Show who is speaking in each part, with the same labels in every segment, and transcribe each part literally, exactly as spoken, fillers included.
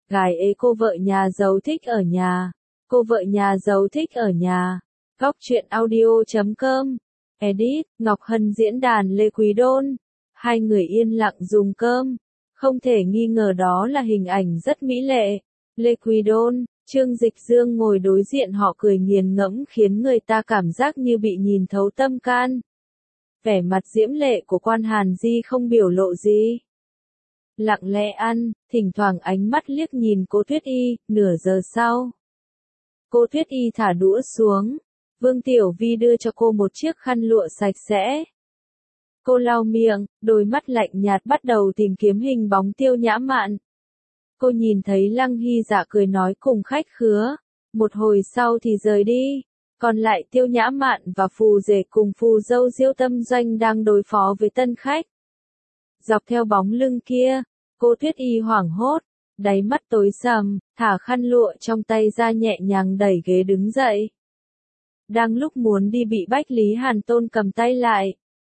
Speaker 1: Gái ế cô vợ nhà giàu thích ở nhà. Cô vợ nhà giàu thích ở nhà. Góc truyện audio chấm com. Edit, Ngọc Hân diễn đàn Lê Quý Đôn. Hai người yên lặng dùng cơm. Không thể nghi ngờ đó là hình ảnh rất mỹ lệ. Lê Quý Đôn, Trương Dịch Dương ngồi đối diện họ cười nghiền ngẫm khiến người ta cảm giác như bị nhìn thấu tâm can. Vẻ mặt diễm lệ của Quan Hàn Di không biểu lộ gì. Lặng lẽ ăn, thỉnh thoảng ánh mắt liếc nhìn cô Tuyết Y, nửa giờ sau. Cô Tuyết Y thả đũa xuống. Vương Tiểu Vi đưa cho cô một chiếc khăn lụa sạch sẽ. Cô lau miệng, đôi mắt lạnh nhạt bắt đầu tìm kiếm hình bóng Tiêu Nhã Mạn. Cô nhìn thấy Lăng Hy Dạ cười nói cùng khách khứa. Một hồi sau thì rời đi. Còn lại Tiêu Nhã Mạn và phù rể cùng phù dâu Diêu Tâm Doanh đang đối phó với tân khách. Dọc theo bóng lưng kia, cô Tuyết Y hoảng hốt, đáy mắt tối sầm, thả khăn lụa trong tay ra nhẹ nhàng đẩy ghế đứng dậy. Đang lúc muốn đi bị Bách Lý Hàn Tôn cầm tay lại.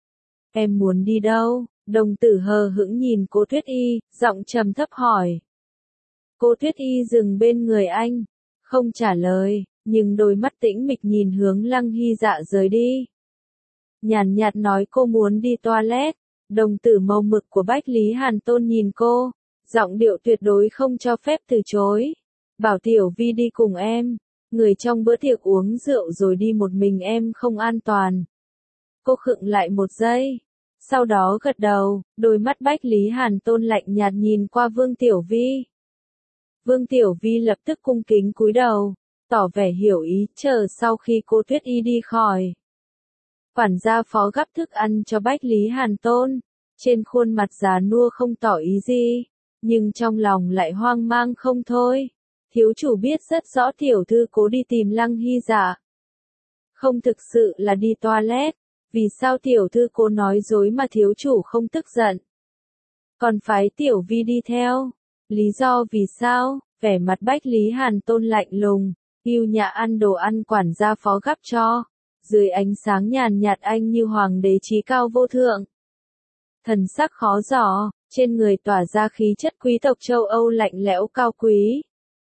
Speaker 1: Em muốn đi đâu? Đồng tử hờ hững nhìn cô Tuyết Y, giọng trầm thấp hỏi. Cô Tuyết Y dừng bên người anh, không trả lời, nhưng đôi mắt tĩnh mịch nhìn hướng Lăng Hy Dạ rời đi. Nhàn nhạt nói cô muốn đi toilet. Đồng tử màu mực của Bách Lý Hàn Tôn nhìn cô, giọng điệu tuyệt đối không cho phép từ chối. Bảo Tiểu Vi đi cùng em, người trong bữa tiệc uống rượu rồi đi một mình em không an toàn. Cô khựng lại một giây, sau đó gật đầu, đôi mắt Bách Lý Hàn Tôn lạnh nhạt nhìn qua Vương Tiểu Vi. Vương Tiểu Vi lập tức cung kính cúi đầu, tỏ vẻ hiểu ý, chờ sau khi cô Tuyết Y đi khỏi. Quản gia phó gắp thức ăn cho Bách Lý Hàn Tôn, trên khuôn mặt già nua không tỏ ý gì, nhưng trong lòng lại hoang mang không thôi. Thiếu chủ biết rất rõ tiểu thư cố đi tìm Lăng Hy Dạ. Không thực sự là đi toilet, vì sao tiểu thư cố nói dối mà thiếu chủ không tức giận. Còn phái Tiểu Vi đi theo, lý do vì sao, vẻ mặt Bách Lý Hàn Tôn lạnh lùng, yêu nhã ăn đồ ăn quản gia phó gắp cho. Dưới ánh sáng nhàn nhạt anh như hoàng đế trí cao vô thượng. Thần sắc khó dò, trên người tỏa ra khí chất quý tộc châu Âu lạnh lẽo cao quý.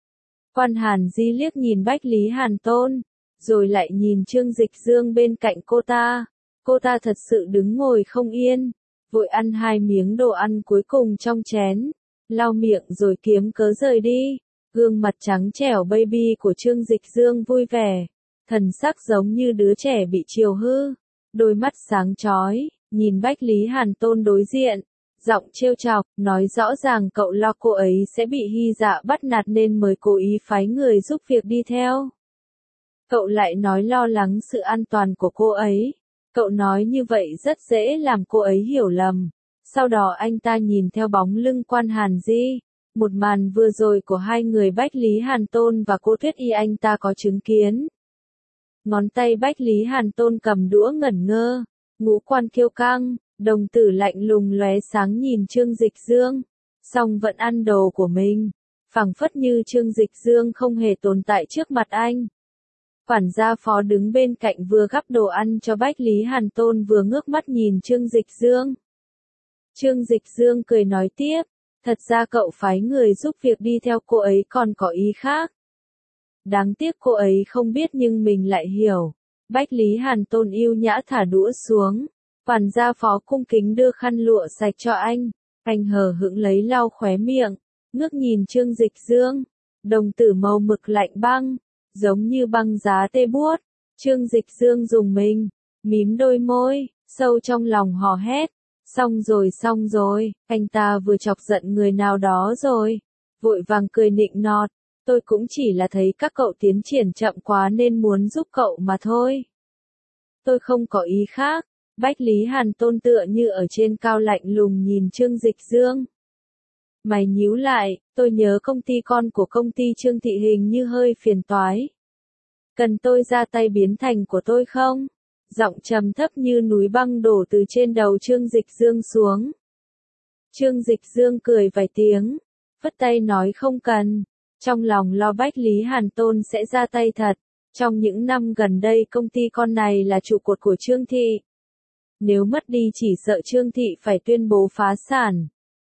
Speaker 1: Quan Hàn Di liếc nhìn Bách Lý Hàn Tôn, rồi lại nhìn Trương Dịch Dương bên cạnh cô ta. Cô ta thật sự đứng ngồi không yên, vội ăn hai miếng đồ ăn cuối cùng trong chén, lau miệng rồi kiếm cớ rời đi. Gương mặt trắng trẻo baby của Trương Dịch Dương vui vẻ. Thần sắc giống như đứa trẻ bị chiều hư, đôi mắt sáng chói, nhìn Bách Lý Hàn Tôn đối diện, giọng trêu chọc, nói rõ ràng cậu lo cô ấy sẽ bị Hy Dạ bắt nạt nên mới cố ý phái người giúp việc đi theo. Cậu lại nói lo lắng sự an toàn của cô ấy, cậu nói như vậy rất dễ làm cô ấy hiểu lầm. Sau đó anh ta nhìn theo bóng lưng Quan Hàn Di, một màn vừa rồi của hai người Bách Lý Hàn Tôn và cô Tuyết Y anh ta có chứng kiến. Ngón tay Bách Lý Hàn Tôn cầm đũa ngẩn ngơ, ngũ quan kiêu căng, đồng tử lạnh lùng lóe sáng nhìn Trương Dịch Dương, song vẫn ăn đồ của mình, phảng phất như Trương Dịch Dương không hề tồn tại trước mặt anh. Quản gia phó đứng bên cạnh vừa gắp đồ ăn cho Bách Lý Hàn Tôn vừa ngước mắt nhìn Trương Dịch Dương. Trương Dịch Dương cười nói tiếp, thật ra cậu phái người giúp việc đi theo cô ấy còn có ý khác. Đáng tiếc cô ấy không biết nhưng mình lại hiểu. Bách Lý Hàn Tôn yêu nhã thả đũa xuống. Quản gia phó cung kính đưa khăn lụa sạch cho anh. Anh hờ hững lấy lau khóe miệng. Ngước nhìn Trương Dịch Dương. Đồng tử màu mực lạnh băng. Giống như băng giá tê buốt. Trương Dịch Dương dùng mình. Mím đôi môi. Sâu trong lòng hò hét. Xong rồi xong rồi. Anh ta vừa chọc giận người nào đó rồi. Vội vàng cười nịnh nọt. Tôi cũng chỉ là thấy các cậu tiến triển chậm quá nên muốn giúp cậu mà thôi. Tôi không có ý khác. Bách Lý Hàn Tôn tựa như ở trên cao lạnh lùng nhìn Trương Dịch Dương. Mày nhíu lại, tôi nhớ công ty con của công ty Trương Thị hình như hơi phiền toái. Cần tôi ra tay biến thành của tôi không? Giọng trầm thấp như núi băng đổ từ trên đầu Trương Dịch Dương xuống. Trương Dịch Dương cười vài tiếng, phất tay nói không cần. Trong lòng lo Bách Lý Hàn Tôn sẽ ra tay thật. Trong những năm gần đây công ty con này là trụ cột của Trương Thị. Nếu mất đi chỉ sợ Trương Thị phải tuyên bố phá sản.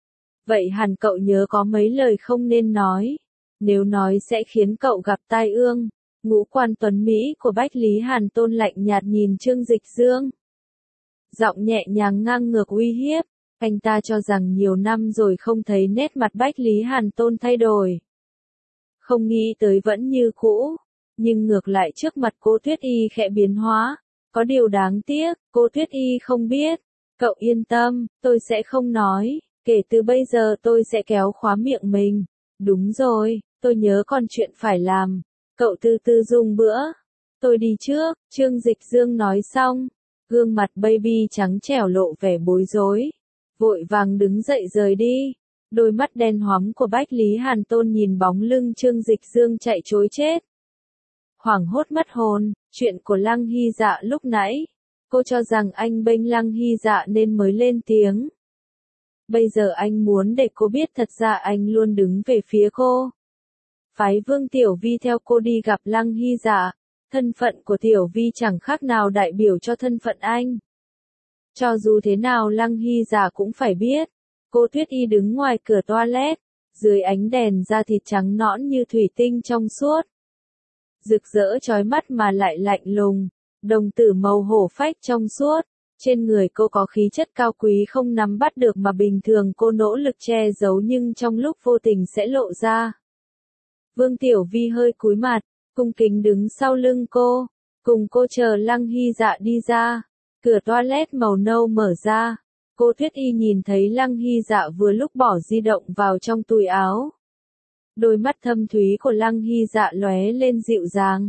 Speaker 1: Vậy hẳn cậu nhớ có mấy lời không nên nói. Nếu nói sẽ khiến cậu gặp tai ương. Ngũ quan tuấn Mỹ của Bách Lý Hàn Tôn lạnh nhạt nhìn Trương Dịch Dương. Giọng nhẹ nhàng ngang ngược uy hiếp. Anh ta cho rằng nhiều năm rồi không thấy nét mặt Bách Lý Hàn Tôn thay đổi. Không nghĩ tới vẫn như cũ. Nhưng ngược lại trước mặt cô Tuyết Y khẽ biến hóa. Có điều đáng tiếc, cô Tuyết Y không biết. Cậu yên tâm, tôi sẽ không nói. Kể từ bây giờ tôi sẽ kéo khóa miệng mình. Đúng rồi, tôi nhớ còn chuyện phải làm. Cậu từ từ dùng bữa. Tôi đi trước, Trương Dịch Dương nói xong. Gương mặt baby trắng trẻo lộ vẻ bối rối. Vội vàng đứng dậy rời đi. Đôi mắt đen hoắm của Bách Lý Hàn Tôn nhìn bóng lưng Trương Dịch Dương chạy trối chết. Hoảng hốt mất hồn, chuyện của Lăng Hy Dạ lúc nãy. Cô cho rằng anh bênh Lăng Hy Dạ nên mới lên tiếng. Bây giờ anh muốn để cô biết thật ra anh luôn đứng về phía cô. Phái Vương Tiểu Vi theo cô đi gặp Lăng Hy Dạ. Thân phận của Tiểu Vi chẳng khác nào đại biểu cho thân phận anh. Cho dù thế nào Lăng Hy Dạ cũng phải biết. Cô Tuyết Y đứng ngoài cửa toilet. Dưới ánh đèn da thịt trắng nõn như thủy tinh trong suốt. Rực rỡ chói mắt mà lại lạnh lùng. Đồng tử màu hổ phách trong suốt. Trên người cô có khí chất cao quý không nắm bắt được mà bình thường cô nỗ lực che giấu nhưng trong lúc vô tình sẽ lộ ra. Vương Tiểu Vi hơi cúi mặt, cung kính đứng sau lưng cô, cùng cô chờ Lăng Hy Dạ đi ra. Cửa toilet màu nâu mở ra, cô Tuyết Y nhìn thấy Lăng Hy Dạ vừa lúc bỏ di động vào trong túi áo. Đôi mắt thâm thúy của Lăng Hy Dạ lóe lên dịu dàng.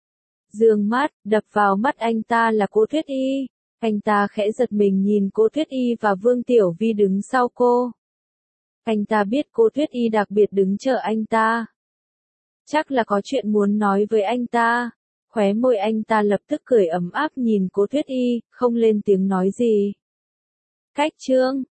Speaker 1: Dương mắt, đập vào mắt anh ta là cô Tuyết Y. Anh ta khẽ giật mình nhìn cô Tuyết Y và Vương Tiểu Vi đứng sau cô. Anh ta biết cô Tuyết Y đặc biệt đứng chờ anh ta. Chắc là có chuyện muốn nói với anh ta. Khóe môi anh ta lập tức cười ấm áp nhìn cô Tuyết Y, không lên tiếng nói gì. Cách chương